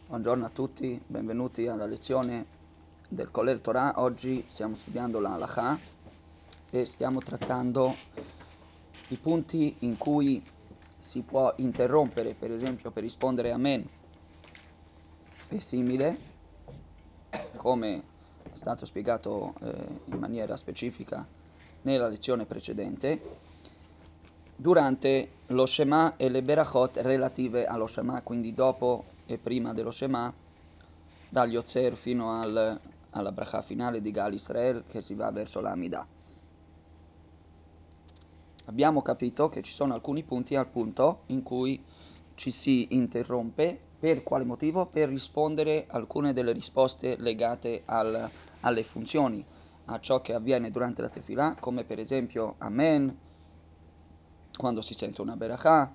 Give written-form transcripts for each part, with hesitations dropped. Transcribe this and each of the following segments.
Buongiorno a tutti, benvenuti alla lezione del Kollel Torah. Oggi stiamo studiando la Halakha e stiamo trattando i punti in cui si può interrompere, per esempio per rispondere Amen e simile, come è stato spiegato in maniera specifica nella lezione precedente, durante lo Shema e le Berachot relative allo Shema, quindi dopo e prima dello Shema, dagli Ozer fino alla bracha finale di Gal Israel che si va verso la Amidah. Abbiamo capito che ci sono alcuni punti al punto in cui ci si interrompe. Per quale motivo? Per rispondere alcune delle risposte legate alle funzioni, a ciò che avviene durante la Tefillah, come per esempio Amen, quando si sente una Berachah,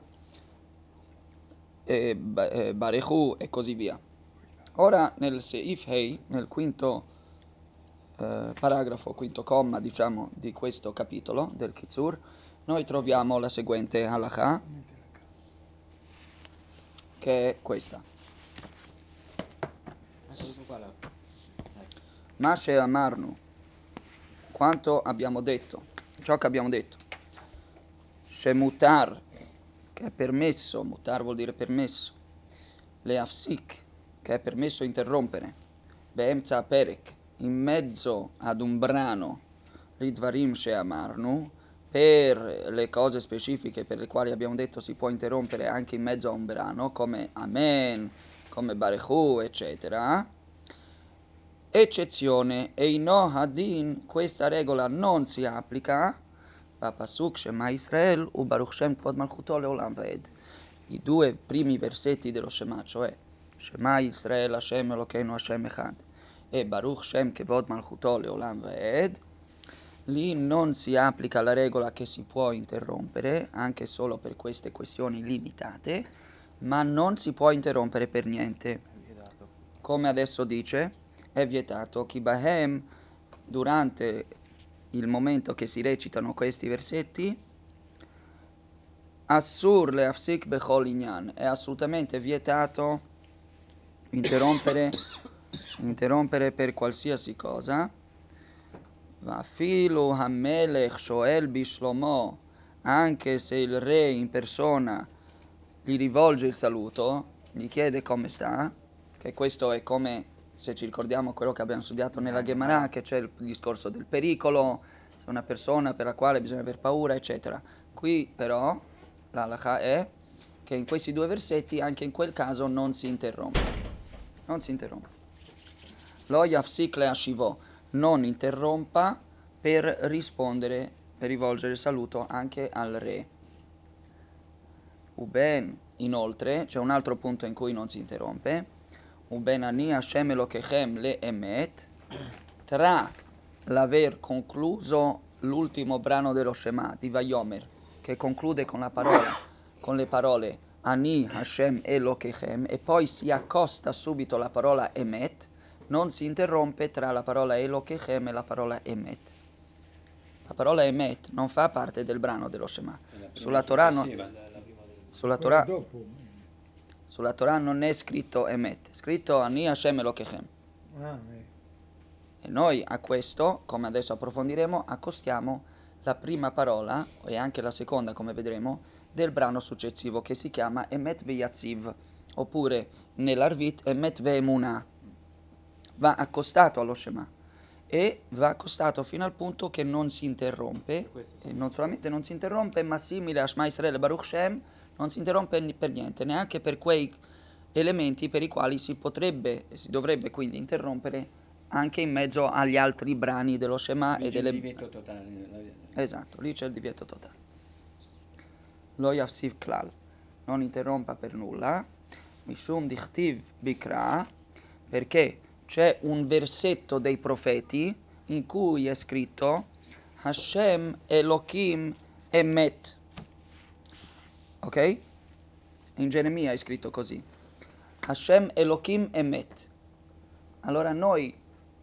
Barechu e così via. Ora nel Seif Hei, nel quinto paragrafo, quinto comma, diciamo, di questo capitolo del Kitzur, noi troviamo la seguente halakha, che è questa. Mashe Amarnu, quanto abbiamo detto, ciò che abbiamo detto. Shemutar, che è permesso, mutar vuol dire permesso. Leafsik, che è permesso interrompere. Beemza perek, in mezzo ad un brano, Lidvarim Sheamarnu, per le cose specifiche per le quali abbiamo detto si può interrompere anche in mezzo a un brano, come Amen, come Barechu, eccetera. Eccezione, Eino Hadin, questa regola non si applica, Pasuk Shema Israel, u Baruch Shem Kvod Malchuto Leolam Vaed. I due primi versetti dello Shema, cioè Shema Israel Hashem Elokeinu Hashem Echad e Baruch Shem Kvod Malchuto Leolam Vaed, lì non si applica la regola che si può interrompere, anche solo per queste questioni limitate, ma non si può interrompere per niente. Come adesso dice, è vietato Kibahem, durante il momento che si recitano questi versetti, Assur leafsik bechol inyan, è assolutamente vietato interrompere per qualsiasi cosa. Vafilu hamelech shoel bishlomo, anche se il re in persona gli rivolge il saluto, gli chiede come sta, che questo è come, se ci ricordiamo quello che abbiamo studiato nella Gemara, che c'è il discorso del pericolo, una persona per la quale bisogna aver paura, eccetera. Qui però la halakha è che in questi due versetti, anche in quel caso, non si interrompe. Non si interrompe. Lo yafsik le ashivo, non interrompa per rispondere, per rivolgere il saluto anche al re. Uben, inoltre, c'è un altro punto in cui non si interrompe. Uben ani Hashem Elokechem le emet, tra l'aver concluso l'ultimo brano dello Shema di Vayomer, che conclude con le parole Ani Hashem Elokechem, e poi si accosta subito la parola emet, non si interrompe tra la parola Elokechem e la parola emet. La parola emet non fa parte del brano dello Shema. Sulla Torah non è scritto emet, è scritto Ani Hashem Elokechem. E noi a questo, come adesso approfondiremo, accostiamo la prima parola, e anche la seconda, come vedremo, del brano successivo, che si chiama Emet Veyatziv, oppure nell'Arvit Emet Ve'emunah. Va accostato allo Shema e va accostato fino al punto che non si interrompe, e non solamente non si interrompe, ma simile a Shema Israel e Baruch Shem, non si interrompe per niente, neanche per quei elementi per i quali si potrebbe e si dovrebbe quindi interrompere anche in mezzo agli altri brani dello Shema lì e delle... il divieto totale. Esatto, lì c'è il divieto totale. Lo yafsiv klal, non interrompa per nulla. Mishum dichtiv bikra, perché c'è un versetto dei profeti in cui è scritto Hashem Elohim Emet. Ok? In Geremia è scritto così. Hashem Elohim Emet. Allora noi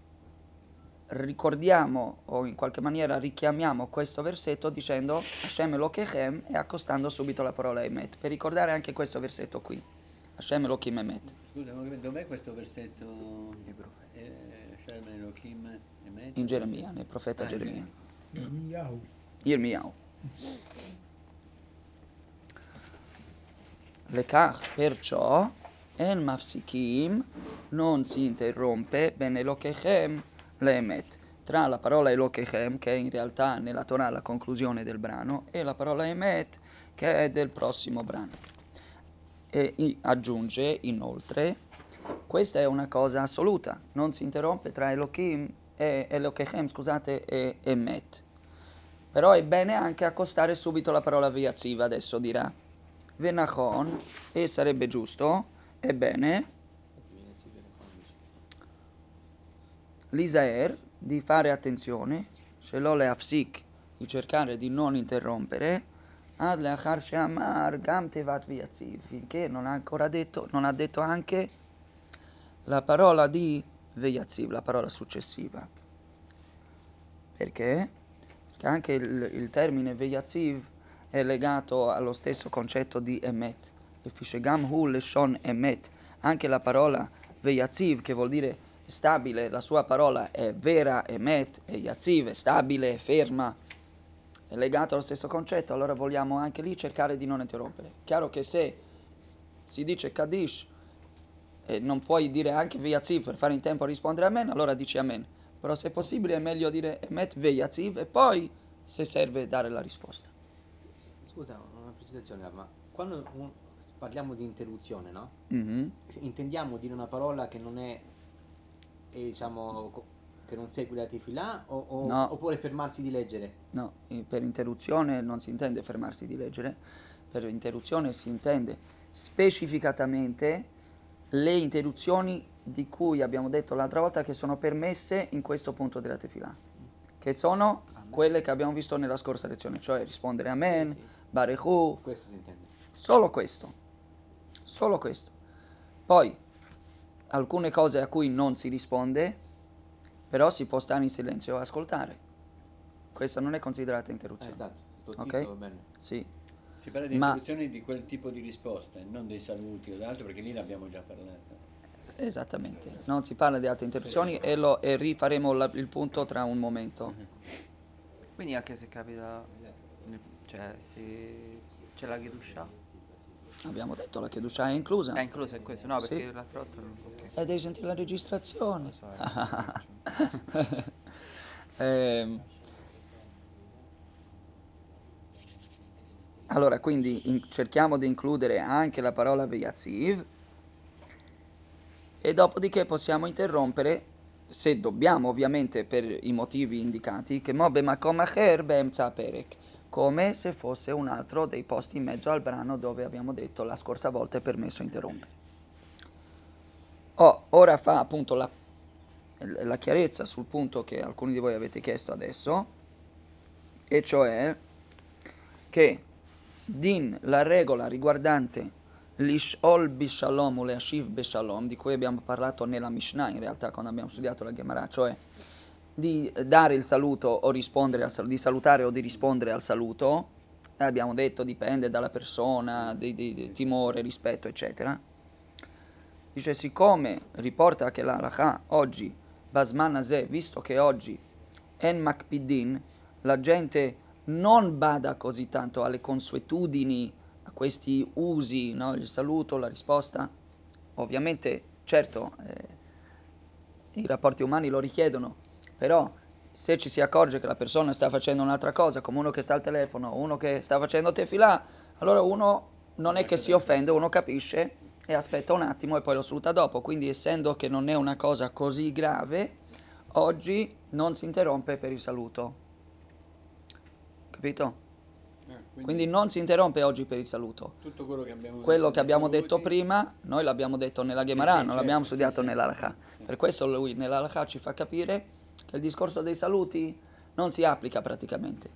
ricordiamo o in qualche maniera richiamiamo questo versetto dicendo Hashem Elokechem e accostando subito la parola Emet, per ricordare anche questo versetto qui. Hashem Elohim Emet. Scusa, dov'è questo versetto? Hashem Elohim Emet? In Geremia, nel profeta Geremia. Yirmiyahu. Yirmiyahu. Lekach, perciò, en mafsikim, non si interrompe ben Elokechem leemet. Tra la parola Elokechem, che è in realtà nella Torah la conclusione del brano, e la parola Emet, che è del prossimo brano. E aggiunge inoltre, questa è una cosa assoluta, non si interrompe tra Elokechem, e Emet. Però è bene anche accostare subito la parola Viaziv, adesso dirà. Venachon, e sarebbe giusto, è bene, l'Isaer, di fare attenzione, Shelo leafsik, di cercare di non interrompere, ad leachar she'amar gam tevat Viaziv, finché non ha ancora detto, non ha detto anche la parola di Viaziv, la parola successiva. Perché? Perché anche il termine Viaziv è legato allo stesso concetto di Emet. E Fishegam hu leshon Emet. Anche la parola Viaziv, che vuol dire stabile, la sua parola è vera, Emet, e Yaziv è stabile, ferma, è legato allo stesso concetto, allora vogliamo anche lì cercare di non interrompere. Chiaro che se si dice Kaddish e non puoi dire anche Viaziv per fare in tempo a rispondere Amen, allora dici Amen. Però se è possibile è meglio dire Emet Viaziv e poi, se serve, dare la risposta. Scusa, una precisazione, ma quando parliamo di interruzione, no? Mm-hmm. Intendiamo dire una parola che non è, diciamo, che non segue la tefilà No. oppure fermarsi di leggere? No, per interruzione non si intende fermarsi di leggere, per interruzione si intende specificatamente le interruzioni di cui abbiamo detto l'altra volta che sono permesse in questo punto della tefilà, che sono quelle che abbiamo visto nella scorsa lezione, cioè rispondere Amen, Sì. Barechu, Questo si intende. solo questo. Poi, alcune cose a cui non si risponde, però si può stare in silenzio e ascoltare. Questa non è considerata interruzione. Esatto, sto Ok? zitto, va bene. Sì. Si parla di interruzioni di quel tipo di risposte, non dei saluti o d'altro, perché lì l'abbiamo già parlato. Esattamente, non si parla di altre interruzioni e rifaremo il punto tra un momento. Quindi anche se capita, cioè se c'è la Kedusha, Abbiamo detto la Kedusha è inclusa. è incluso in questo? No, Sì. perché l'altra volta non... ok. Devi sentire la registrazione. Lo so, ragazzi. Allora, quindi cerchiamo di includere anche la parola Viaziv e dopodiché possiamo interrompere, se dobbiamo ovviamente per i motivi indicati, che Mobe Makom Acher Be'emza Perek, come se fosse un altro dei posti in mezzo al brano dove abbiamo detto la scorsa volta è permesso interrompere. Ora fa appunto la chiarezza sul punto che alcuni di voi avete chiesto adesso, e cioè che din, la regola riguardante l'ishol bishalom o leashiv beshalom, di cui abbiamo parlato nella Mishnah in realtà quando abbiamo studiato la Gemara, cioè di dare il saluto o rispondere di salutare o di rispondere al saluto, abbiamo detto dipende dalla persona, di timore, rispetto, eccetera. Dice, siccome riporta che la halakha oggi, Basman Azeh, visto che oggi en makpidin, la gente non bada così tanto alle consuetudini, a questi usi, no? Il saluto, la risposta, ovviamente, certo, i rapporti umani lo richiedono, però se ci si accorge che la persona sta facendo un'altra cosa, come uno che sta al telefono, uno che sta facendo tefilà, allora uno non è che si offende, uno capisce e aspetta un attimo e poi lo saluta dopo. Quindi, essendo che non è una cosa così grave, oggi non si interrompe per il saluto. Capito? Quindi non si interrompe oggi per il saluto. Tutto quello che abbiamo detto prima, noi l'abbiamo detto nella Gemara, non l'abbiamo studiato nell'Halakha. Per questo lui nell'Halakha ci fa capire che il discorso dei saluti non si applica praticamente.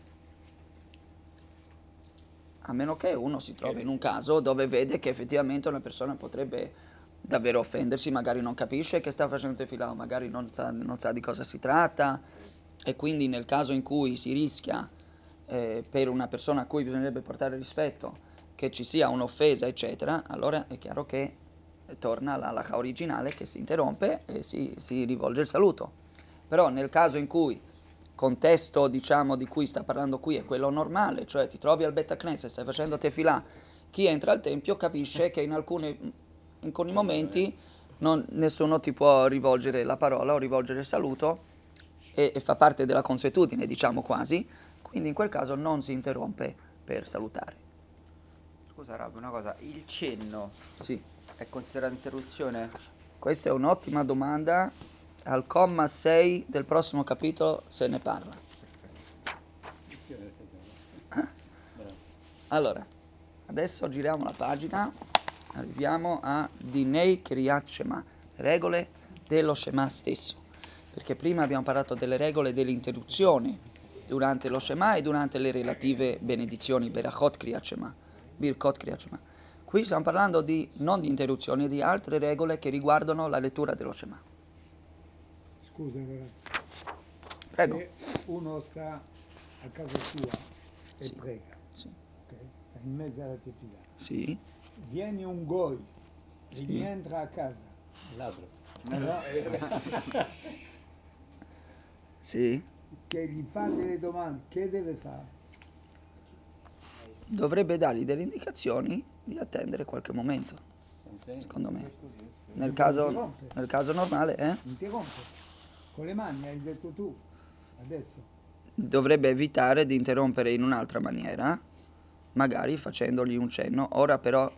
A meno che uno si trovi in un caso dove vede che effettivamente una persona potrebbe davvero offendersi, magari non capisce che sta facendo tefilà, magari non sa di cosa si tratta, e quindi nel caso in cui si rischia per una persona a cui bisognerebbe portare rispetto che ci sia un'offesa, eccetera, allora è chiaro che torna all'halakha originale che si interrompe e si rivolge il saluto. Però nel caso in cui contesto, diciamo, di cui sta parlando qui è quello normale, cioè ti trovi al Bet HaKnesset, stai facendo tefilà, chi entra al tempio capisce che in alcuni momenti nessuno ti può rivolgere la parola o rivolgere il saluto e fa parte della consuetudine, diciamo quasi, quindi in quel caso non si interrompe per salutare. Scusa Rabbi, una cosa, il cenno Sì, è considerato interruzione? questa è un'ottima domanda, al comma 6 del prossimo capitolo se ne parla. Allora, adesso giriamo la pagina, arriviamo a Dinei Kriyat Shema, regole dello Shema stesso, perché prima abbiamo parlato delle regole dell'interruzione durante lo Shema e durante le relative benedizioni, Berachot Kriyat Shema, Birkot Kriyat Shema. Qui stiamo parlando non di interruzioni, di altre regole che riguardano la lettura dello Shema. Scusa, Prego. se uno sta a casa sua e Sì. prega, Sì. okay? Sta in mezzo alla tefila, Sì. viene un goi e Sì. gli entra a casa, Ladro. no? Sì. Che gli fa delle domande, che deve fare? Dovrebbe dargli delle indicazioni di attendere qualche momento, secondo me. Nel caso normale, Interrompe. Con le mani hai detto tu, adesso. dovrebbe evitare di interrompere in un'altra maniera, magari facendogli un cenno. Ora però,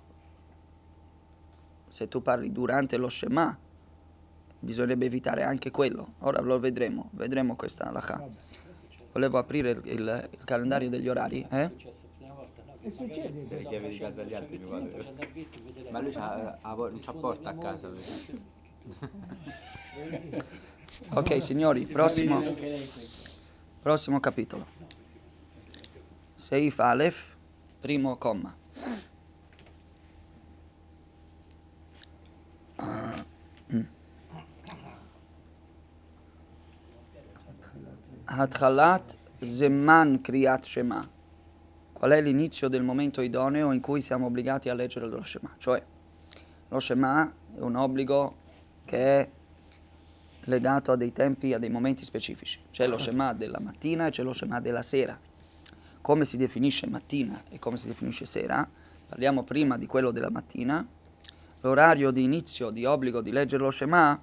se tu parli durante lo Shema, bisognerebbe evitare anche quello. Ora lo vedremo questa halakha. Vabbè. Volevo aprire il calendario degli orari, E succede Le chiavi di casa agli altri, mio padre. Ma lui non c'ha porta a casa. Ok signori, prossimo capitolo. Seif Aleph, primo comma. Hatchalat Zeman Kriyat Shema. Qual è l'inizio del momento idoneo in cui siamo obbligati a leggere lo Shema? Cioè, lo Shema è un obbligo che è legato a dei tempi, a dei momenti specifici. C'è lo Shema della mattina e c'è lo Shema della sera. Come si definisce mattina e come si definisce sera? Parliamo prima di quello della mattina. L'orario di inizio di obbligo di leggere lo Shema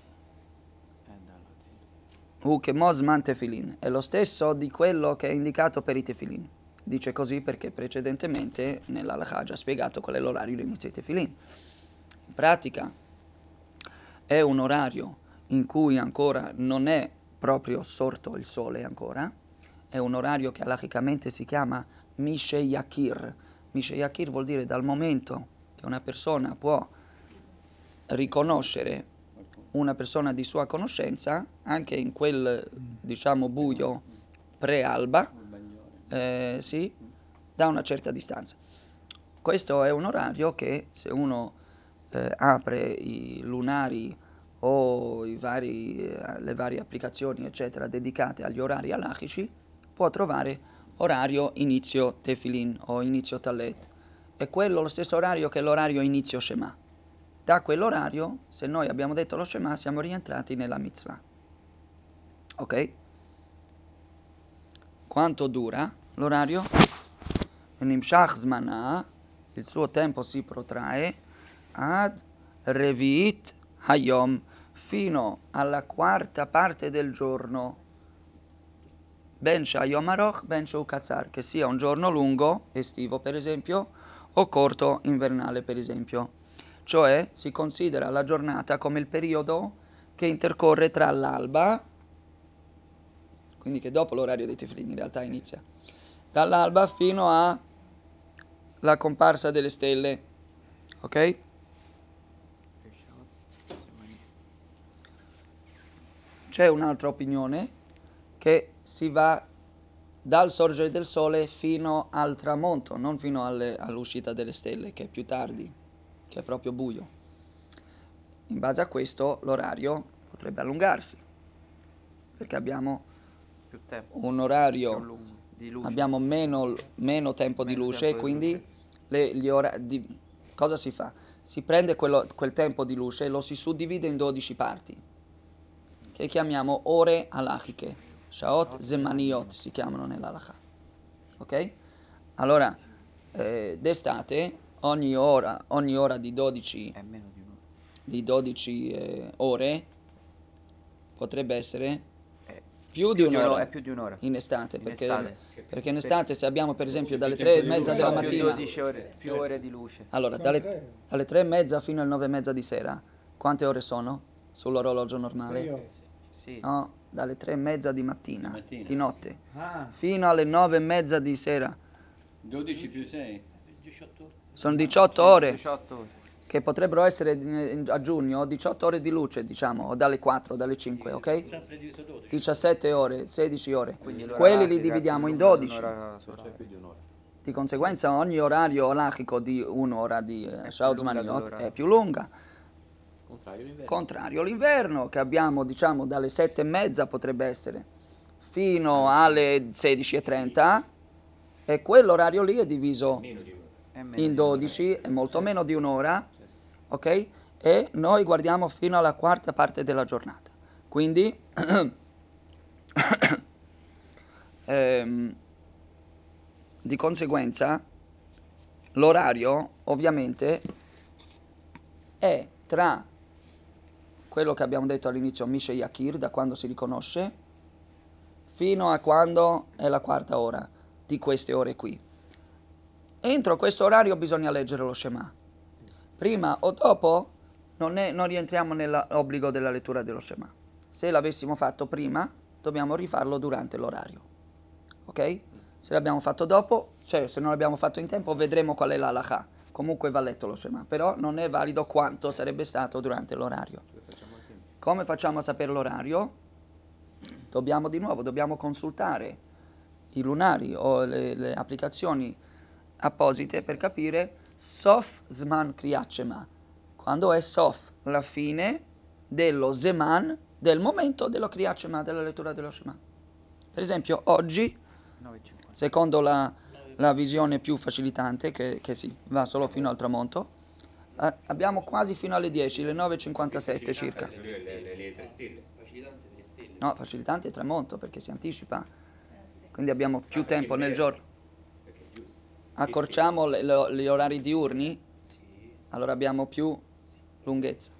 Ukemozman Tefilin è lo stesso di quello che è indicato per i Tefilin. Dice così perché precedentemente nell'Halakha ha già spiegato qual è l'orario di inizio dei Tefilin. In pratica è un orario in cui ancora non è proprio sorto il sole ancora, è un orario che halachicamente si chiama Misheyakir. Misheyakir vuol dire dal momento che una persona può riconoscere una persona di sua conoscenza anche in quel, diciamo, buio pre-alba, sì, da una certa distanza. Questo è un orario che se uno apre i lunari o le varie applicazioni eccetera dedicate agli orari halachici può trovare orario inizio tefilin o inizio talet. È quello lo stesso orario che l'orario inizio Shema. Da quell'orario, se noi abbiamo detto lo Shema, siamo rientrati nella mitzvah. Ok? Quanto dura l'orario? Nimshach zmana, il suo tempo si protrae ad Revit Hayom, fino alla quarta parte del giorno. Ben Shayom Aroch, ben Shaukatzar, che sia un giorno lungo, estivo per esempio, o corto, invernale per esempio. Cioè si considera la giornata come il periodo che intercorre tra l'alba, quindi che dopo l'orario dei tefilin in realtà inizia, dall'alba fino alla comparsa delle stelle, ok? C'è un'altra opinione che si va dal sorgere del sole fino al tramonto, non fino all'uscita delle stelle, che è più tardi, che è proprio buio. In base a questo l'orario potrebbe allungarsi, perché abbiamo Più tempo, un orario, più lungo, di luce. abbiamo meno tempo di luce, quindi cosa si fa? Si prende quel tempo di luce e lo si suddivide in 12 parti, che chiamiamo ore halachiche, shaot zemaniyot si chiamano nell'halakha. Ok? Allora, d'estate ogni ora di 12, È meno di un'ora. di 12 ore potrebbe essere È più di un'ora È più di un'ora. in estate, In perché, estate. perché in estate se abbiamo per esempio dalle tempo 3 e di mezza luce. della Sono più mattina, 12 ore, più ore di luce. allora Sono tre. dalle 3 e mezza fino alle 9 e mezza di sera, quante ore sono sull'orologio normale? 6 ore. Sì. No, dalle 3 e mezza di mattina, Di mattina. di notte, Ah, fino alle 9 e mezza di sera. 12 più 6. Sono 18 ore, 18 ore. che potrebbero essere a giugno 18 ore di luce, diciamo, o dalle 4, dalle 5, ok? 17 ore, 16 ore. Quindi l'ora Quelli li halachica è dividiamo più in lunga di 12. un'ora solare. Più di un'ora. Di conseguenza ogni orario halachico di un'ora di Shaot lunga Zmaniyot dell'ora. è più lunga. Contrario l'inverno. Contrario l'inverno, che abbiamo, diciamo, dalle 7 e mezza potrebbe essere fino alle 16:30, e quell'orario lì è diviso È meno in di un'ora. 12, è molto meno di un'ora, ok? E noi guardiamo fino alla quarta parte della giornata. Quindi di conseguenza l'orario ovviamente è tra quello che abbiamo detto all'inizio, Mishe Yakir, da quando si riconosce, fino a quando è la quarta ora di queste ore qui. Entro questo orario bisogna leggere lo Shema. Prima o dopo non rientriamo nell'obbligo della lettura dello Shema. Se l'avessimo fatto prima, dobbiamo rifarlo durante l'orario. Ok? Se l'abbiamo fatto dopo, cioè se non l'abbiamo fatto in tempo, vedremo qual è la halakha. Comunque va letto lo Shema, però non è valido quanto sarebbe stato durante l'orario. Come facciamo a sapere l'orario? Dobbiamo consultare i lunari o le applicazioni apposite per capire Sof Zman Kriyat Shema, quando è Sof, la fine dello Zeman, del momento dello Kriyat Shema, della lettura dello Shema. Per esempio oggi, 9:50. secondo la visione più facilitante, che si va solo fino al tramonto, abbiamo quasi fino alle 10, le 9:57 circa. Le 3 stelle. No, facilitante è tramonto perché si anticipa, quindi abbiamo più tempo nel giorno. Perché è giusto. Accorciamo gli orari diurni, allora abbiamo più lunghezza.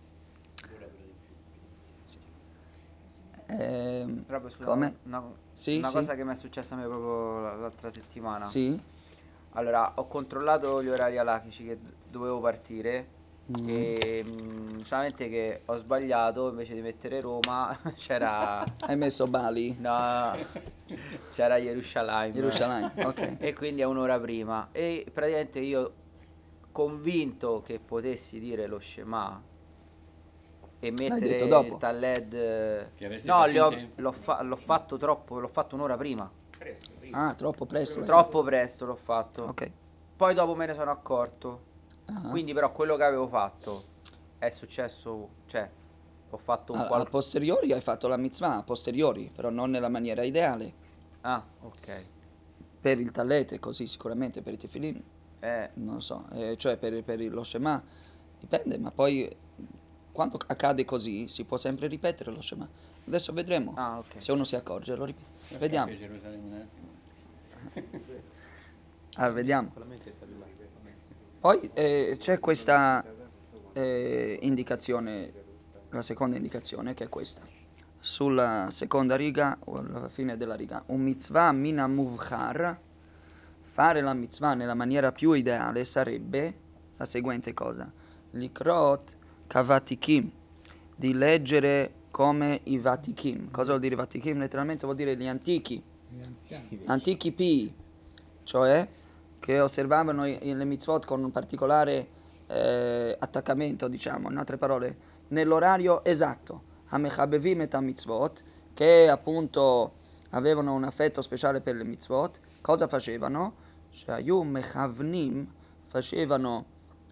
Sì. Proprio scusa, Come? una Sì, sì. cosa che mi è successa a me proprio l'altra settimana. Sì. Allora, ho controllato gli orari alachici che dovevo partire e solamente che ho sbagliato, invece di mettere Roma c'era Hai messo Bali? no, c'era Gerusalemme. Gerusalemme, ok. E quindi è un'ora prima e praticamente io convinto che potessi dire lo Shema e L'hai mettere detto dopo? il Talled Che avresti no, fatto in tempo. l'ho fatto troppo, l'ho fatto un'ora prima. Presto, prima. Ah, troppo presto. l'hai Troppo presto l'ho fatto. fatto. Ok. Poi dopo me ne sono accorto. Ah. Quindi però quello che avevo fatto è successo, cioè ho fatto un A posteriori hai fatto la mitzvah, a posteriori, però non nella maniera ideale. Ah, ok. Per il tallete, così sicuramente, per i tefillin, Eh, non so, cioè per lo Shema, dipende, ma poi quando accade così si può sempre ripetere lo Shema. Adesso vedremo, ah, ok. se uno si accorge, lo ripete. Ma Vediamo. scappi a Gerusalemme un attimo. Vediamo. Con la mente sta più là. Poi c'è questa indicazione, la seconda indicazione, che è questa. Sulla seconda riga, o alla fine della riga, un mitzvah mina muvchar, fare la mitzvah nella maniera più ideale sarebbe la seguente cosa: likrot kavatikim, di leggere come i vatikim. Cosa vuol dire vatikim? Letteralmente vuol dire gli antichi, gli anziani. antichi pii, cioè che osservavano le mitzvot con un particolare attaccamento, diciamo, in altre parole, nell'orario esatto, Hamechabevim et mitzvot, che appunto avevano un affetto speciale per le mitzvot. Cosa facevano? Shayu mechavnim, facevano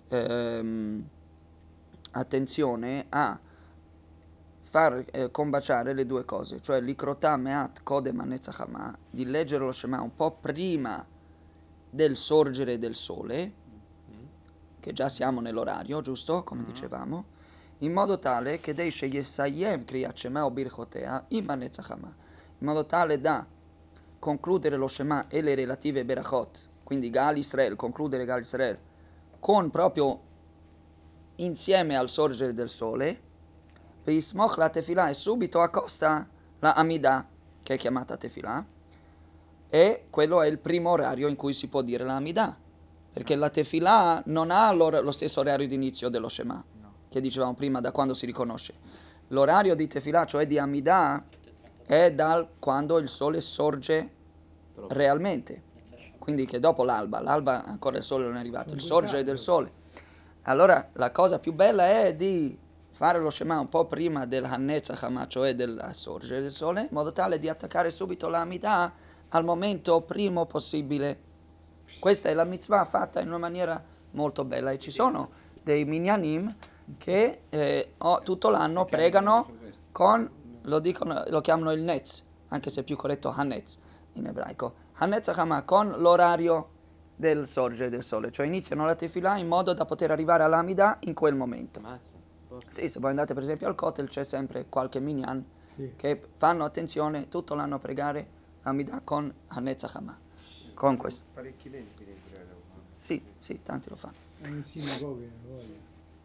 attenzione a far combaciare le due cose, cioè l'ikrotà me'at kodem hanetzachama, di leggere lo Shema un po' prima del sorgere del sole, che già siamo nell'orario, giusto? Come dicevamo, in modo tale che Deishe Yesayem Kriyat Shema o Birchotea Ima Netzach Hama, in modo tale da concludere lo Shema e le relative Berachot, quindi Gal Israel, concludere Gal Israel, con proprio insieme al sorgere del sole, Veismoch la Tefillah, e subito accosta la Amidah, che è chiamata Tefillah, e quello è il primo orario in cui si può dire la Amidah, perché la Tefillah non ha lo stesso orario di inizio dello Shema, che dicevamo prima, da quando si riconosce. L'orario di Tefillah, cioè di Amidah, è da quando il sole sorge realmente, quindi che dopo l'alba ancora il sole non è arrivato, il sorgere del sole. Allora la cosa più bella è di fare lo Shema un po' prima del Hanetzach Hama, cioè del sorgere del sole, in modo tale di attaccare subito la Amidah al momento primo possibile. Questa è la mitzvah fatta in una maniera molto bella, e ci sono dei minyanim che tutto l'anno pregano con, lo chiamano il Netz, anche se è più corretto Hanetz in ebraico, Hanetzach Hama, con l'orario del sorgere del sole, cioè iniziano la Tefillah in modo da poter arrivare all'Amidah in quel momento. Sì, se voi andate per esempio al Kotel c'è sempre qualche minyan che fanno attenzione tutto l'anno a pregare Amidah con Hanetzach Hama, con questo. Parecchi tempi dentro Sì, tanti lo fanno. In sinagoghe, voglia.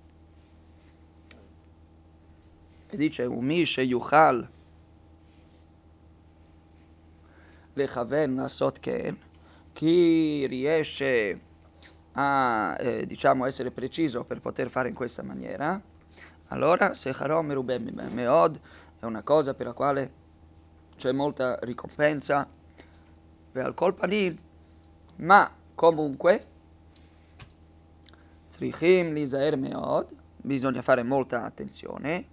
E dice Umishe Yuchal Lechaven Nasot Ken, chi riesce a diciamo essere preciso per poter fare in questa maniera, allora Secharom Merubem Meod è una cosa per la quale c'è molta ricompensa per al Kolpanim, ma comunque Tzrichim Lizaer Meod, bisogna fare molta attenzione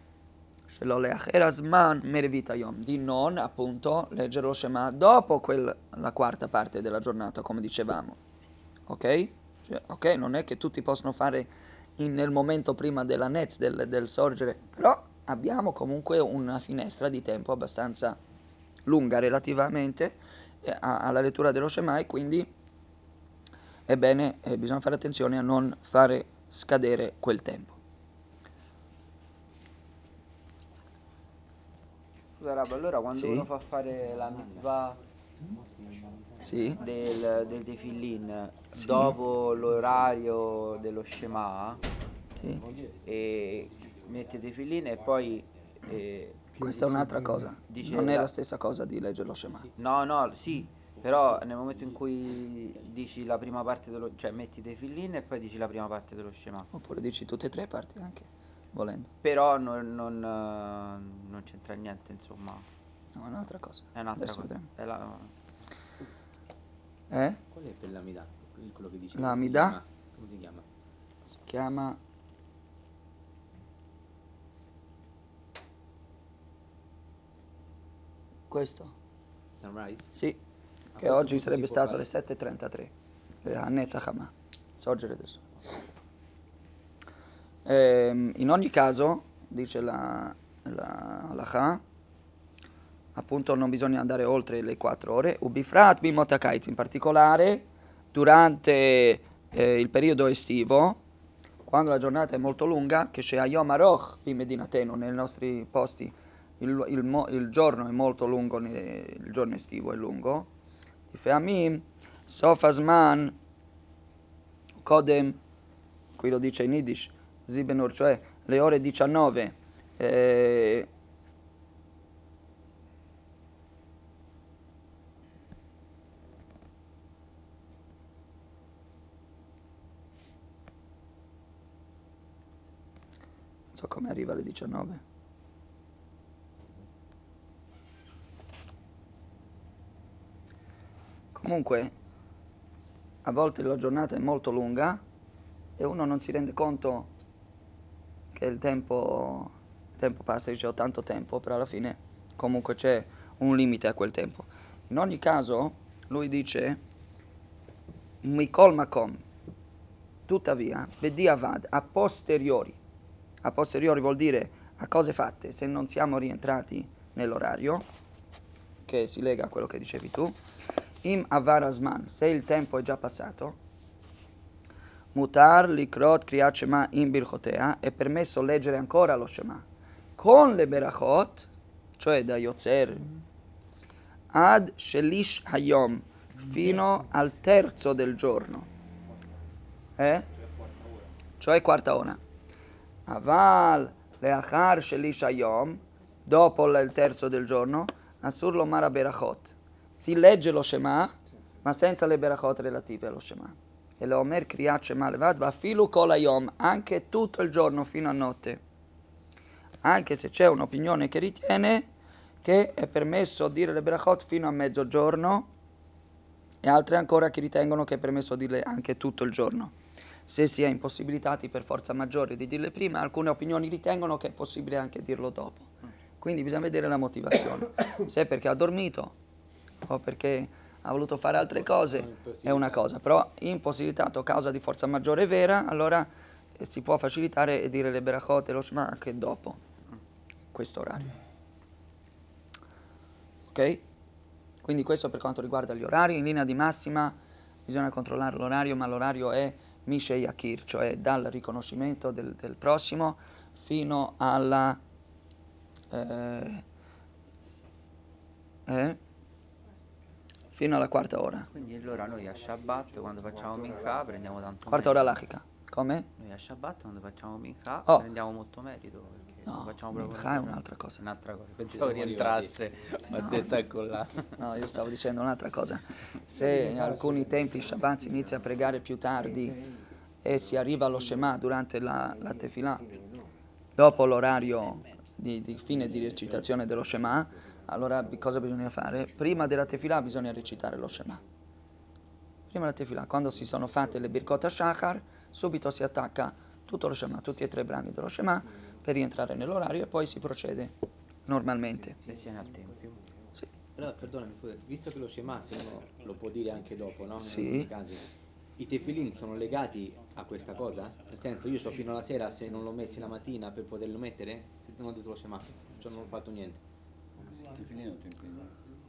di non appunto leggere lo Shema dopo la quarta parte della giornata, come dicevamo, ok? Cioè, ok, non è che tutti possono fare nel momento prima della Netz, del sorgere, però abbiamo comunque una finestra di tempo abbastanza lunga relativamente alla lettura dello Shema, e quindi è bene, bisogna fare attenzione a non fare scadere quel tempo. Scusa Rab, allora quando Sì. uno fa fare la mitzvah del tefillin dopo l'orario dello Shema, e mette tefillin e poi questa è un'altra cosa, non è la stessa cosa di leggere lo Shema. No, sì, però nel momento in cui dici la prima parte cioè metti tefillin e poi dici la prima parte dello Shema, oppure dici tutte e tre parti anche, volendo. però non c'entra niente, insomma. No, è un'altra cosa. È un'altra Adesso cosa. vedremo. Qual è per l'Amidah? Quello che dice L'Amidah? Come si chiama? Si chiama questo? Sunrise? Sì, che oggi sarebbe stato alle 7:33. Hanetzach Hama, sorgere del sole. In ogni caso, dice la halakha, appunto non bisogna andare oltre le 4 ore, ubifrat bimot hakaiz, in particolare durante il periodo estivo, quando la giornata è molto lunga, che c'è Hayom Aroch bimedinatenu, nei nostri posti il giorno è molto lungo, il giorno estivo è lungo, Tifeamim, Sof Azman, Kodem, qui lo dice in Yiddish, Zibenur, cioè le ore 19, non so come arriva alle 19. Comunque, a volte la giornata è molto lunga e uno non si rende conto che il tempo passa, dice ho tanto tempo, però alla fine comunque c'è un limite a quel tempo. In ogni caso, lui dice Mikol Makom, tuttavia, Bediavad, a posteriori vuol dire a cose fatte, se non siamo rientrati nell'orario, che si lega a quello che dicevi tu, Im Avar Azman, se il tempo è già passato, Mutar likrot kriyat Shema in birchotea, è permesso leggere ancora lo Shema con le berachot, cioè da Yotzer ad Shelish Hayom, fino al terzo del giorno, cioè quarta ora. Aval leachar Shelish Hayom, dopo il terzo del giorno, Asur lomar berachot, si legge lo Shema ma senza le berachot relative allo Shema. E lo omer kriyat Shema levad va filu kol hayom, anche tutto il giorno fino a notte. Anche se c'è un'opinione che ritiene che è permesso dire le berachot fino a mezzogiorno e altre ancora che ritengono che è permesso dirle anche tutto il giorno. Se si è impossibilitati per forza maggiore di dirle prima, alcune opinioni ritengono che è possibile anche dirlo dopo. Quindi bisogna vedere la motivazione. Se è perché ha dormito o perché ha voluto fare altre cose è una cosa, però impossibilitato causa di forza maggiore vera, allora si può facilitare e dire le berachot e lo Shema anche dopo questo orario. Ok? Quindi questo per quanto riguarda gli orari. In linea di massima bisogna controllare l'orario, ma l'orario è Mishei Yakir, cioè dal riconoscimento del prossimo fino alla fino alla quarta ora. Quindi allora noi a Shabbat quando facciamo Mincha prendiamo tanto Quarta merito. ora lachica. Come? Noi a Shabbat quando facciamo Mincha Oh. prendiamo molto merito perché No, lo facciamo proprio Mincha è un'altra cosa. Un'altra cosa. Pensavo rientrasse, ma detto ecco là. No, io stavo dicendo un'altra cosa. Se in alcuni templi Shabbat si inizia a pregare più tardi e si arriva allo Shema durante la Tefillah, dopo l'orario di fine di recitazione dello Shema, allora cosa bisogna fare? Prima della Tefillah bisogna recitare lo Shema. Prima della Tefillah, quando si sono fatte le Birkot HaShachar, subito si attacca tutto lo Shema, tutti e tre brani dello Shema, per rientrare nell'orario e poi si procede normalmente. Se si è nel tempio. Sì. Però perdonami, scusa, visto che lo Shema se uno lo può dire anche dopo, no? Sì. In alcuni casi. I tefilin sono legati a questa cosa? Nel senso, io so fino alla sera se non l'ho messi la mattina per poterlo mettere? Se non ho detto lo Shema, cioè non ho fatto niente. Tefilin o tefilin?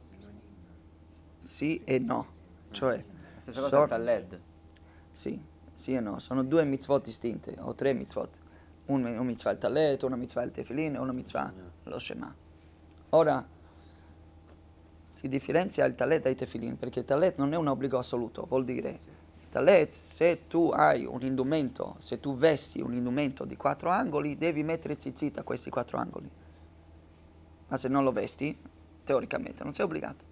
Sì e no. Cioè, La stessa cosa al LED. Sì, sì e no. Sono due mitzvot distinte, o tre mitzvot. Un mitzvah il talet, una mitzvah il tefilin e una mitzvah lo Shema. Ora, si differenzia il talet dai tefilin, perché il talet non è un obbligo assoluto, vuol dire, talet, se tu hai un indumento, se tu vesti un indumento di 4 angoli, devi mettere tzitzit a questi 4 angoli. Ma se non lo vesti, teoricamente non sei obbligato.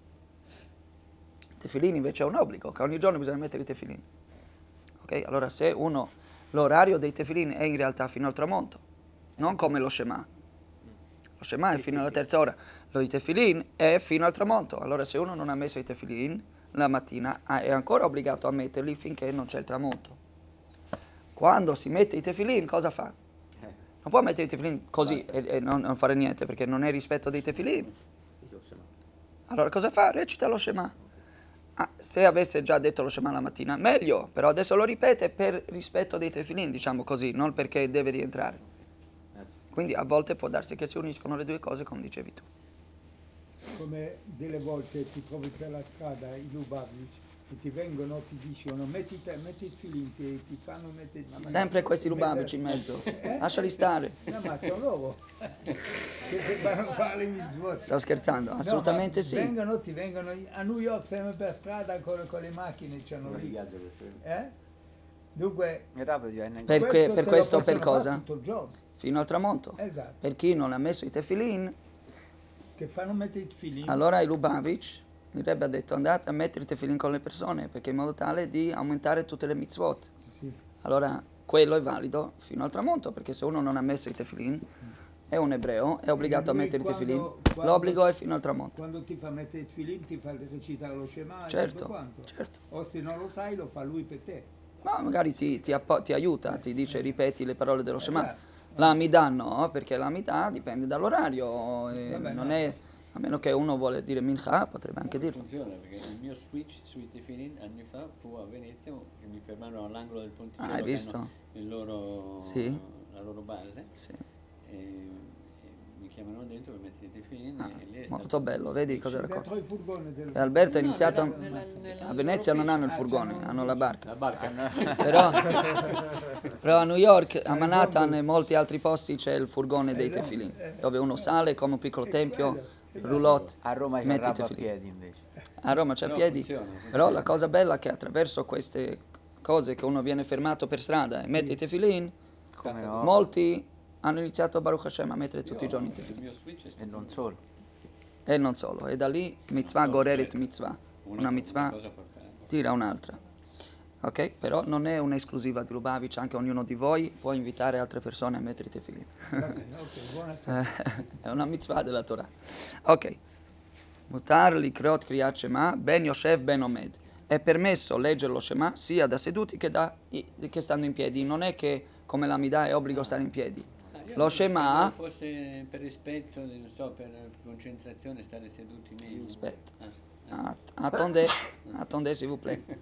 Tefilin invece è un obbligo, che ogni giorno bisogna mettere i tefilin. Ok? Allora se l'orario dei tefilin è in realtà fino al tramonto, non come lo Shema. Lo Shema è fino alla terza ora, lo tefilin è fino al tramonto. Allora se uno non ha messo i tefilin la mattina è ancora obbligato a metterli finché non c'è il tramonto. Quando si mette i tefilin cosa fa? Non può mettere i tefilin così e non fare niente perché non è rispetto dei tefilin. Allora cosa fa? Recita lo Shema. Se avesse già detto lo Shema la mattina, meglio, però adesso lo ripete per rispetto dei tefilin, diciamo così, non perché deve rientrare. Quindi a volte può darsi che si uniscono le due cose, come dicevi tu. Come delle volte ti trovi per la strada i Lubavitch e ti vengono, ti dicono metti il filin, ti fanno mettere il filin. Sempre questi Lubavitch in mezzo, lasciali stare. No, ma sono loro che debbano fare le mitzvot. Sto scherzando, assolutamente no, sì. Ti vengono a New York, sempre per strada con le macchine, c'hanno lì. Dunque, per questo per cosa? Tutto il giorno. Fino al tramonto. Esatto. Per chi non ha messo i tefilin, che fanno mettere i tefilin. Allora i Lubavitch, il Rebbe ha detto andate a mettere i tefilin con le persone, perché in modo tale di aumentare tutte le mitzvot. Sì. Allora quello è valido fino al tramonto, perché se uno non ha messo i tefilin, è un ebreo, è obbligato a mettere i tefilin. L'obbligo è fino al tramonto. Quando ti fa mettere i tefilin ti fa recitare lo Shema e Certo, tutto quanto. certo. O se non lo sai lo fa lui per te. Ma magari ti aiuta, ti dice ripeti le parole dello Shema. L'Amidà no, perché l'Amidà dipende dall'orario, non è, a meno che uno vuole dire Mincha, potrebbe anche dirlo. Funziona, perché il mio switch sui tefilin anni fa fu a Venezia, che mi fermarono all'angolo del ponticello, hai visto? che hanno la loro base. Sì. mi chiamano dentro per mettere i tefilin e lì è Molto stato bello, vedi cosa Dentro racconta. il furgone del... E Alberto ha No, iniziato... nella A Venezia non hanno il loro furgone, c'hanno hanno la barca. La barca. Però a New York, a C'è il Manhattan gondolo. e molti altri posti c'è il furgone dei tefilin, dove uno sale come un piccolo tempio, roulotte, A Roma c'è il metti i rabo a tefilin. piedi invece. A Roma c'è a Però piedi, funziona. però la cosa bella è che attraverso queste cose che uno viene fermato per strada e mette i tefilin, Come no? molti hanno iniziato Baruch Hashem a mettere tutti i giorni i Il tefilin. mio switch è E stato non solo. E non solo, e da lì mitzvah Non solo, gorerit certo. mitzvah, una una mitzvah cosa portata. tira un'altra. Ok? Però non è un'esclusiva di Lubavitch, anche ognuno di voi può invitare altre persone a mettere i tefilin. Va bene, ok, buonasera. È una mitzvah della Torah. Ok. Mutar likrot kriyat Shema ben Yoshev ben Omed. È permesso leggere lo Shema sia da seduti che stando in piedi. Non è che come l'Amidà è obbligo stare in piedi. Io Lo Shema... credevo fosse per rispetto, non so, per concentrazione stare seduti meglio. Aspetta. Ah. Attendez, s'il vous plaît.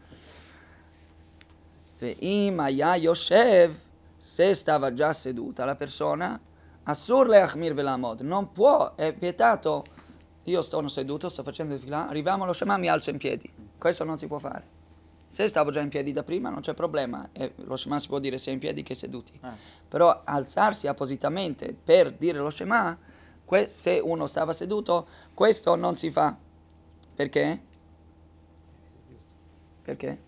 Ve'im haya Yoshev, se stava già seduta la persona, assur leachmir velamod, non può, è vietato. Io sono seduto, sto facendo il filà, arriviamo allo Shema, mi alzo in piedi. Questo non si può fare. Se stavo già in piedi da prima non c'è problema, lo Shema si può dire sia in piedi che seduti. Però alzarsi appositamente per dire lo Shema, se uno stava seduto, questo non si fa. Perché? Perché?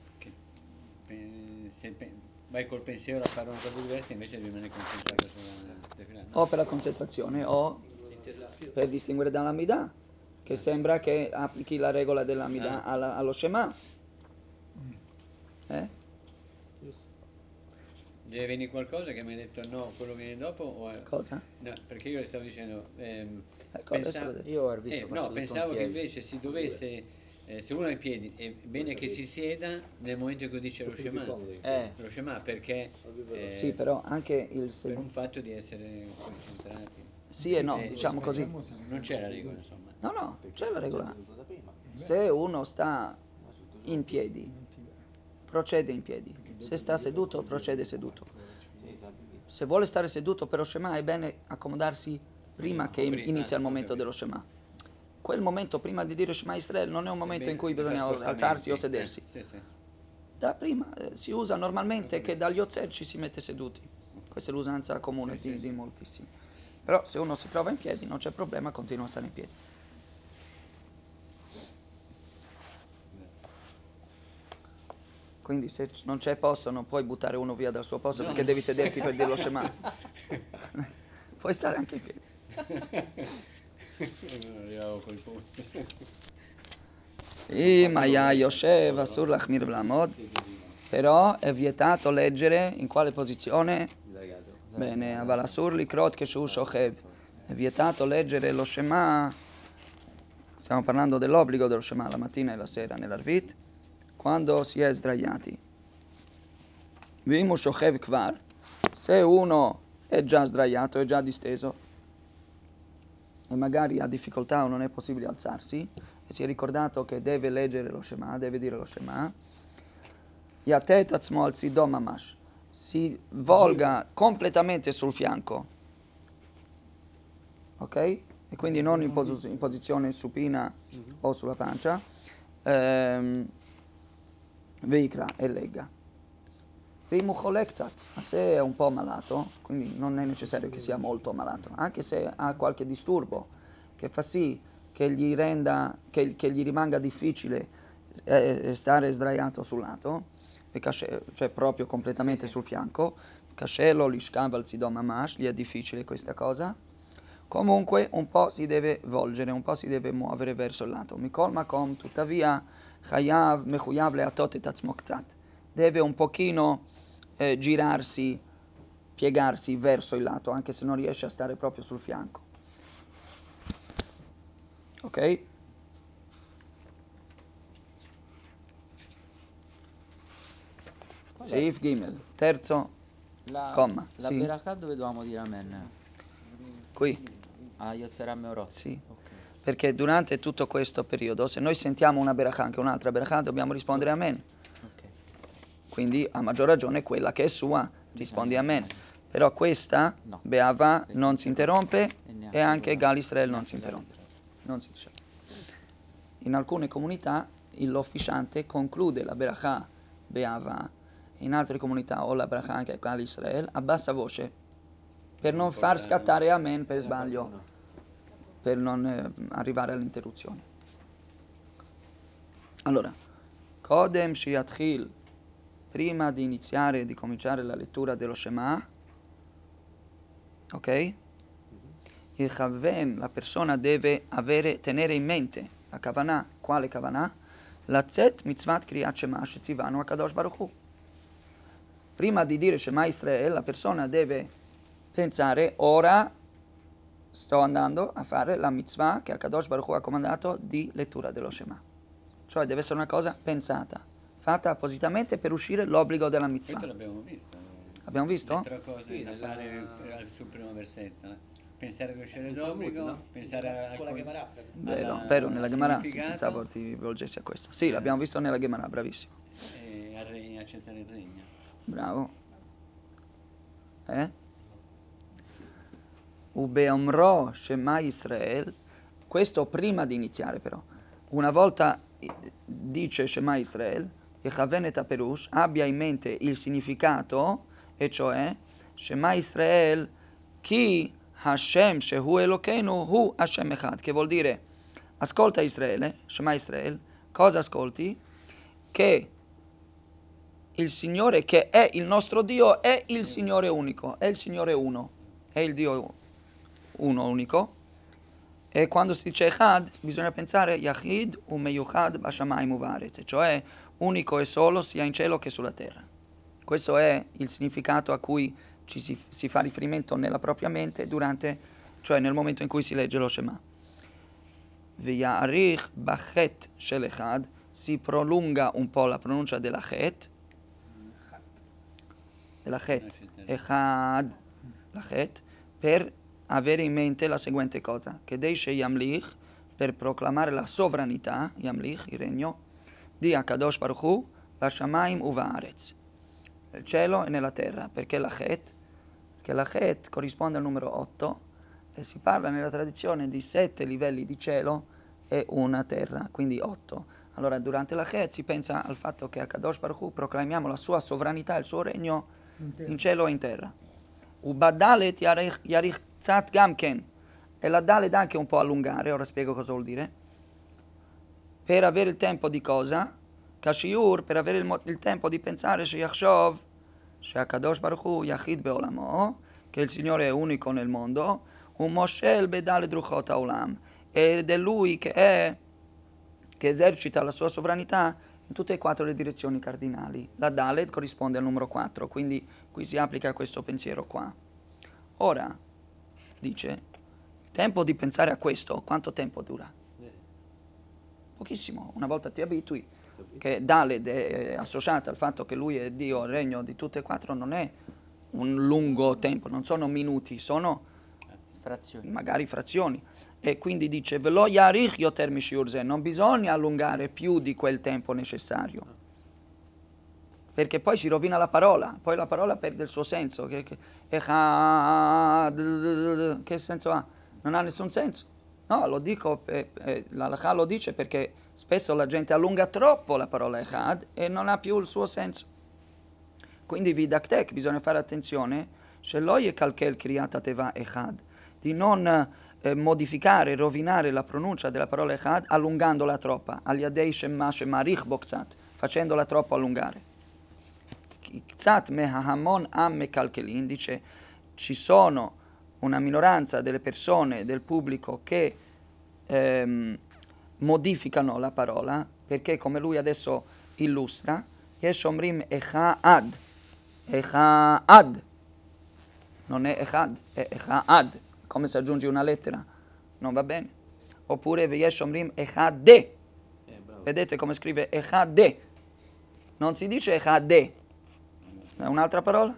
Se vai col pensiero a fare una cosa diversa invece di rimanere concentrato sulla tefillah, no? O per la concentrazione o per distinguere dall'Amidà, che sembra che applichi la regola dell'Amidà allo Shema. Deve venire qualcosa che mi ha detto no, quello viene dopo o Cosa? no, perché io le stavo dicendo adesso lo detto. Io ho visto, faccio no, tutto pensavo in che piedi. invece si dovesse se uno è in piedi è bene che si sieda nel momento in cui dice lo Shema perché Sì, però anche per un fatto di essere concentrati. Sì e no, diciamo così. Non c'è la regola, insomma. No, c'è la regola. Se uno sta in piedi, procede in piedi. Se sta seduto, procede seduto. Se vuole stare seduto per lo Shema è bene accomodarsi prima che inizia il momento dello Shema. Quel momento prima di dire Shema Israel non è un momento in cui bisogna alzarsi o sedersi. Sì. Da prima si usa normalmente che dagli Ozer ci si mette seduti. Questa è l'usanza comune di moltissimi. Però se uno si trova in piedi non c'è problema, continua a stare in piedi. Quindi se non c'è posto non puoi buttare uno via dal suo posto perché devi sederti per dire lo Shema. Puoi stare anche in piedi. Non arrivavo a quel punto. Maya Yoshev Asur Lachmir Vlamod. Però è vietato leggere in quale posizione? Bene, Aval Asur Likrot Keshu Shochev. È vietato leggere lo Shema. Stiamo parlando dell'obbligo dello Shema la mattina e la sera nell'Arvit, quando si è sdraiati. Vimu Shochev Kvar. Se uno è già sdraiato, è già disteso e magari ha difficoltà o non è possibile alzarsi e si è ricordato che deve leggere lo Shema, deve dire lo Shema, Yatet Atzmo al Zido Mamash, si volga completamente sul fianco, ok? E quindi non in posizione supina o sulla pancia, veicra e legga. Se è un po' malato, quindi non è necessario che sia molto malato, anche se ha qualche disturbo che fa sì che gli rimanga difficile stare sdraiato sul lato, cioè proprio completamente sul fianco, Cascello, l'ishkav al zidom mamash, gli è difficile questa cosa. Comunque un po' si deve volgere, un po' si deve muovere verso il lato. Mikol makom, tuttavia, chayav mechuyav leatot et atzmo ktzat. Deve un pochino girarsi, piegarsi verso il lato, anche se non riesce a stare proprio sul fianco. Ok? Seif Gimel, terzo comma. La Sì. Berachà dove dovevamo dire amen? Qui. A Yotzera Meorot? Sì. Okay. Perché durante tutto questo periodo, se noi sentiamo una Berachà, anche un'altra Berachà, dobbiamo rispondere amen. Okay. Quindi a maggior ragione quella che è sua, rispondi amen. Però questa, No. Be'ava, non si interrompe neanche e anche quella. Gal Israel non si interrompe. Non si dice. In alcune comunità l'officiante conclude la Berachà Be'ava, in altre comunità o la Berachà anche Gal Israel a bassa voce per non far scattare Amen per sbaglio, per non arrivare all'interruzione. Allora, Kodem Shiatchil, prima di iniziare, di cominciare la lettura dello Shema, ok? La persona deve tenere in mente la Kavanah. Quale Kavanah? La Tzet Mitzvat Kriyat Shema Shetzivanu HaKadosh Baruch Hu. Prima di dire Shema Israel, la persona deve pensare, ora sto andando a fare la mitzvah che HaKadosh Baruch Hu ha comandato di lettura dello Shema. Cioè deve essere una cosa pensata, fatta appositamente per uscire l'obbligo della mitzvah. Questo l'abbiamo visto. Abbiamo visto? Le tre cose da fare sul primo versetto. Pensare ad uscire l'obbligo, no? Pensare con la Gemara. Vero, nella Gemara sì, pensavo ti rivolgessi a questo. Sì, l'abbiamo visto nella Gemara, bravissimo. E accettare il regno. Bravo. Ubeomro Shema Israel, questo prima di iniziare però. Una volta dice Shema Israel, Yechavenet Perush, abbia in mente il significato, e cioè Shema Israel, Ki Hashem Shehu Elokeinu Hu Hashem Echad, che vuol dire ascolta Israele, Shema Israel, cosa ascolti? Che il Signore che è il nostro Dio è il Signore unico, è il Signore uno, è il Dio uno unico. E quando si dice Echad bisogna pensare Yachid Umeyuchad Bashamayim Uvaretz, cioè unico e solo sia in cielo che sulla terra. Questo è il significato a cui si fa riferimento nella propria mente cioè nel momento in cui si legge lo Shema. V'ya'arich bachet shel Echad, si prolunga un po' la pronuncia della Chet, Echad, la Chet, per avere in mente la seguente cosa, che Deishe Yamlich, per proclamare la sovranità, Yamlich, il regno, di HaKadosh Baruch Hu, Bashamayim Uvaretz, nel cielo e nella terra, perché la Chet corrisponde al numero 8 e si parla nella tradizione di 7 livelli di cielo e una terra, quindi 8. Allora durante la Chet si pensa al fatto che HaKadosh Baruch Hu proclamiamo la sua sovranità, il suo regno in cielo e in terra. Ubadalet yarich tzat gamken, e la dalet anche un po' allungare, ora spiego cosa vuol dire, per avere il tempo di cosa? Kashiur, per avere il tempo di pensare sheyachshov she'akadosh baruch hu yachid be'olamo, che il Signore è unico nel mondo, umoshel bedalet ruchot haolam, ed è Lui che esercita la sua sovranità in tutte e 4 le direzioni cardinali. La Dalet corrisponde al numero 4, quindi qui si applica questo pensiero qua. Ora, dice, tempo di pensare a questo, quanto tempo dura? Pochissimo, una volta ti abitui, che Dalet è associata al fatto che lui è Dio, il regno di tutte e 4, non è un lungo tempo, non sono minuti, sono magari frazioni. E quindi dice, Velo yarich yoter mishiurze, non bisogna allungare più di quel tempo necessario, perché poi si rovina la parola, poi la parola perde il suo senso. Che senso ha? Non ha nessun senso. No, lo dico, l'Halakha lo dice perché spesso la gente allunga troppo la parola Echad e non ha più il suo senso. Quindi vidaktek, bisogna fare attenzione, shelo yekalkel kriyat hateva Echad, di non modificare, rovinare la pronuncia della parola Echad allungandola troppa, aliadei shema shemarich bokzat, facendola troppo allungare. Kzat mehahamon am mekalkelin, dice, ci sono una minoranza delle persone, del pubblico che modificano la parola, perché come lui adesso illustra, yesh omrim echad, echad, non è echad, è echad, come se aggiungi una lettera, non va bene. Oppure yesh omrim echade, vedete come scrive echade, non si dice echade, è un'altra parola.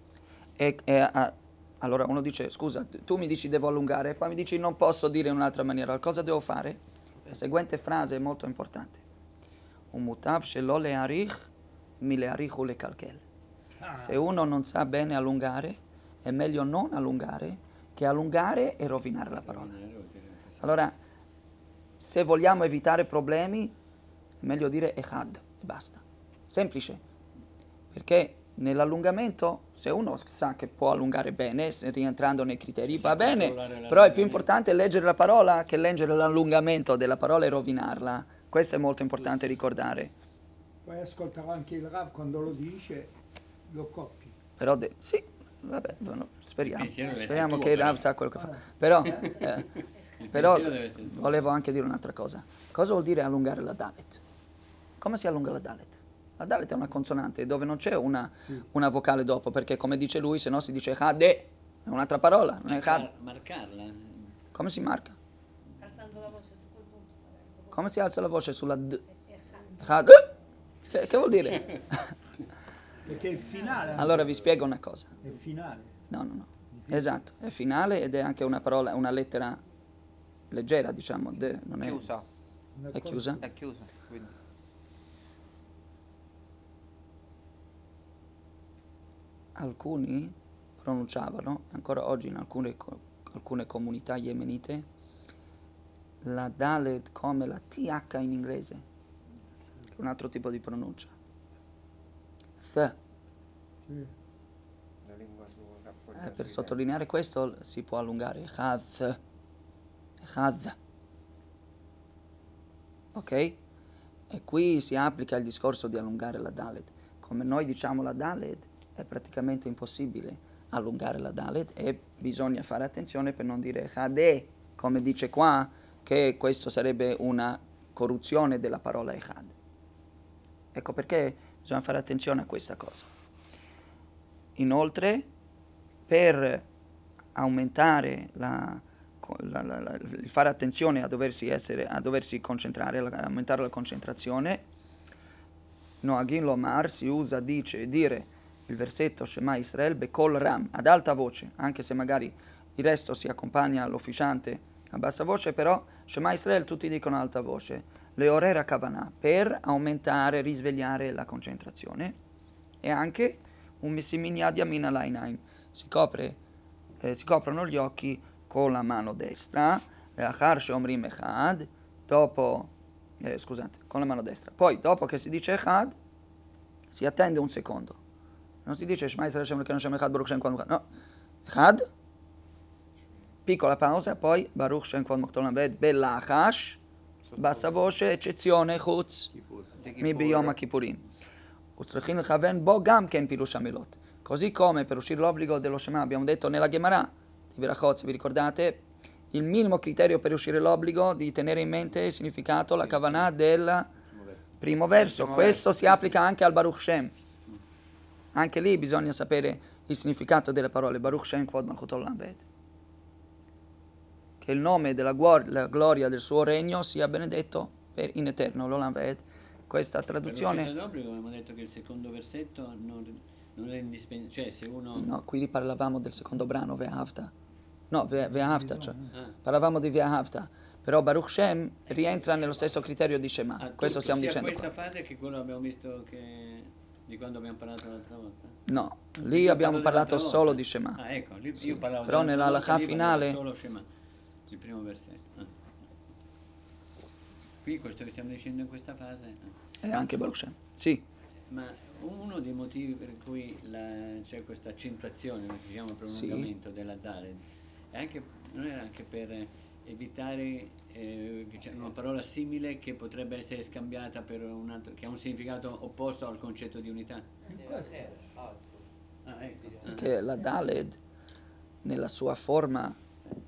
Allora uno dice, scusa, tu mi dici devo allungare, poi mi dici non posso dire in un'altra maniera, cosa devo fare? La seguente frase è molto importante. Umutav shelo learich mi learich u lekalkel. Se uno non sa bene allungare, è meglio non allungare che allungare e rovinare la parola. Allora, se vogliamo evitare problemi, è meglio dire echad e basta. Semplice, perché nell'allungamento, se uno sa che può allungare bene, rientrando nei criteri, va bene, però è più importante leggere la parola che leggere l'allungamento della parola e rovinarla. Questo è molto importante ricordare. Poi ascoltare anche il Rav quando lo dice, lo copi. Però, sì, vabbè, speriamo tuo, che il però. Rav sa quello che fa. Però volevo anche dire un'altra cosa. Cosa vuol dire allungare la Dalet? Come si allunga la Dalet? La Dalet è una consonante dove non c'è una vocale dopo, perché come dice lui, se no si dice Hade, è un'altra parola, non è Had. Marcarla? Come si marca? Alzando la voce su quel punto. Come si alza la voce sulla D? Had. Che vuol dire? Perché è il finale. Allora vi spiego una cosa. È il finale. No. Esatto, è finale ed è anche una parola, una lettera leggera, diciamo, D, non è Chiusa. È chiusa? È chiusa, quindi. Alcuni pronunciavano, ancora oggi in alcune comunità yemenite, la Dalet come la TH in inglese, che è un altro tipo di pronuncia. Th. Per sottolineare questo si può allungare. Chad. Ok? E qui si applica il discorso di allungare la Dalet. Come noi diciamo la Dalet, è praticamente impossibile allungare la Dalet e bisogna fare attenzione per non dire Chade, come dice qua, che questo sarebbe una corruzione della parola Echad. Ecco perché bisogna fare attenzione a questa cosa. Inoltre, per aumentare il fare attenzione a doversi concentrare, aumentare la concentrazione, Noagin Lomar si usa dire il versetto Shema Israel Bekol Ram, ad alta voce, anche se magari il resto si accompagna all'officiante a bassa voce, però Shema Israel tutti dicono ad alta voce, Leorera Kavanah, per aumentare, risvegliare la concentrazione, e anche un Misimin Yad Yamin Alainaim, si coprono gli occhi con la mano destra, con la mano destra. Poi, dopo che si dice Echad, si attende un secondo. Non si dice Shema Israel Shem Elokeinu Shem Echad Baruch Shem Kvod Mechad. No. Echad, piccola pausa, poi Baruch Shem Kvod Mechad Olam Belachash, bassa voce, eccezione, Chutz, mi biyom HaKippurim. Utzrechin Lechaven Bo Gam Ken Pirush Hamilot. Così come per uscire l'obbligo dello Shema, abbiamo detto nella Gemara di Berachot, se vi ricordate, il minimo criterio per uscire l'obbligo di tenere in mente il significato, la kavanah del primo verso. Questo si applica anche al Baruch Shem. Anche lì bisogna sapere il significato delle parole Baruch Shem Kvod Malchut Olam Vaed. Che il nome della gloria del suo regno sia benedetto in eterno, l'Olam Vaed. Questa traduzione... Per l'obbligo abbiamo detto che il secondo versetto non è indispensabile, cioè se uno... No, qui parlavamo del secondo brano, Ve'ahavta. No, Ve'ahavta, cioè parlavamo di Ve'ahavta, però Baruch Shem rientra nello stesso criterio di Shema. Questo stiamo dicendo questa qua. fase che quello abbiamo visto di quando abbiamo parlato l'altra volta? No, lì abbiamo parlato solo di Shema. Ah, ecco, lì sì. io parlavo però nella halakha finale solo Shema, il primo versetto. Qui questo che stiamo dicendo in questa fase è anche Baruch Shem. Sì. Ma uno dei motivi per cui c'è questa accentuazione, diciamo, il prolungamento della Dalet, non era anche per evitare che c'è una parola simile che potrebbe essere scambiata per un altro, che ha un significato opposto al concetto di unità? Perché la Dalet, nella sua forma,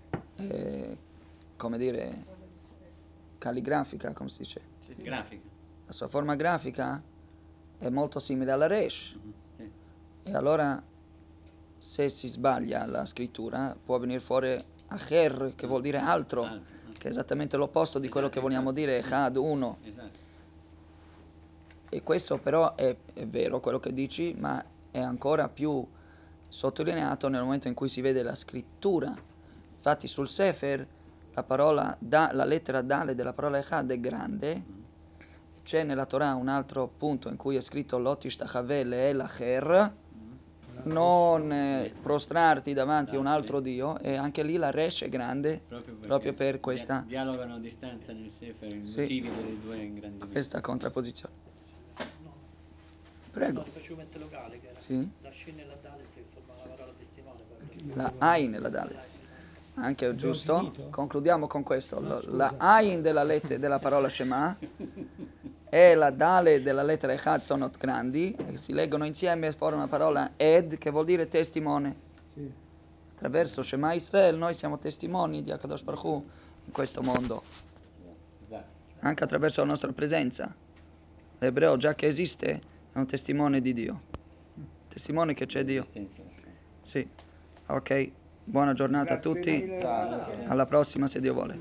come dire, calligrafica, come si dice? Grafica. La sua forma grafica è molto simile alla Resh. Sì. E allora, se si sbaglia la scrittura, può venire fuori Acher, che vuol dire altro, che è esattamente l'opposto di quello che vogliamo dire, Echad, uno. Esatto. E questo però è vero quello che dici, ma è ancora più sottolineato nel momento in cui si vede la scrittura. Infatti sul Sefer la lettera Dale della parola Echad è grande. C'è nella Torah un altro punto in cui è scritto Lot ishtachave le'el acher, non prostrarti davanti a un altro Dio, e anche lì la Resh è grande proprio per questa, dialogano a distanza nel Sefer i sì, motivi delle due ingrandimenti. questa contrapposizione. No. Prego. No, facevo mente locale, che era Sì. la Shin e la Dalet che formava la parola testimone. Poi La Ain e la Dalet. Anche giusto? finito? Concludiamo con questo. No, scusa. La Ain della parola Shema e la Dalet della lettera Echad sono grandi e si leggono insieme e formano la parola Ed, che vuol dire testimone. Sì. Attraverso Shema Israel noi siamo testimoni di Akadosh Baruch Hu in questo mondo, anche attraverso la nostra presenza. L'ebreo, già che esiste, è un testimone di Dio, testimone che c'è Dio. Sì. Ok, buona giornata a Grazie tutti, mille. alla prossima se Dio vuole.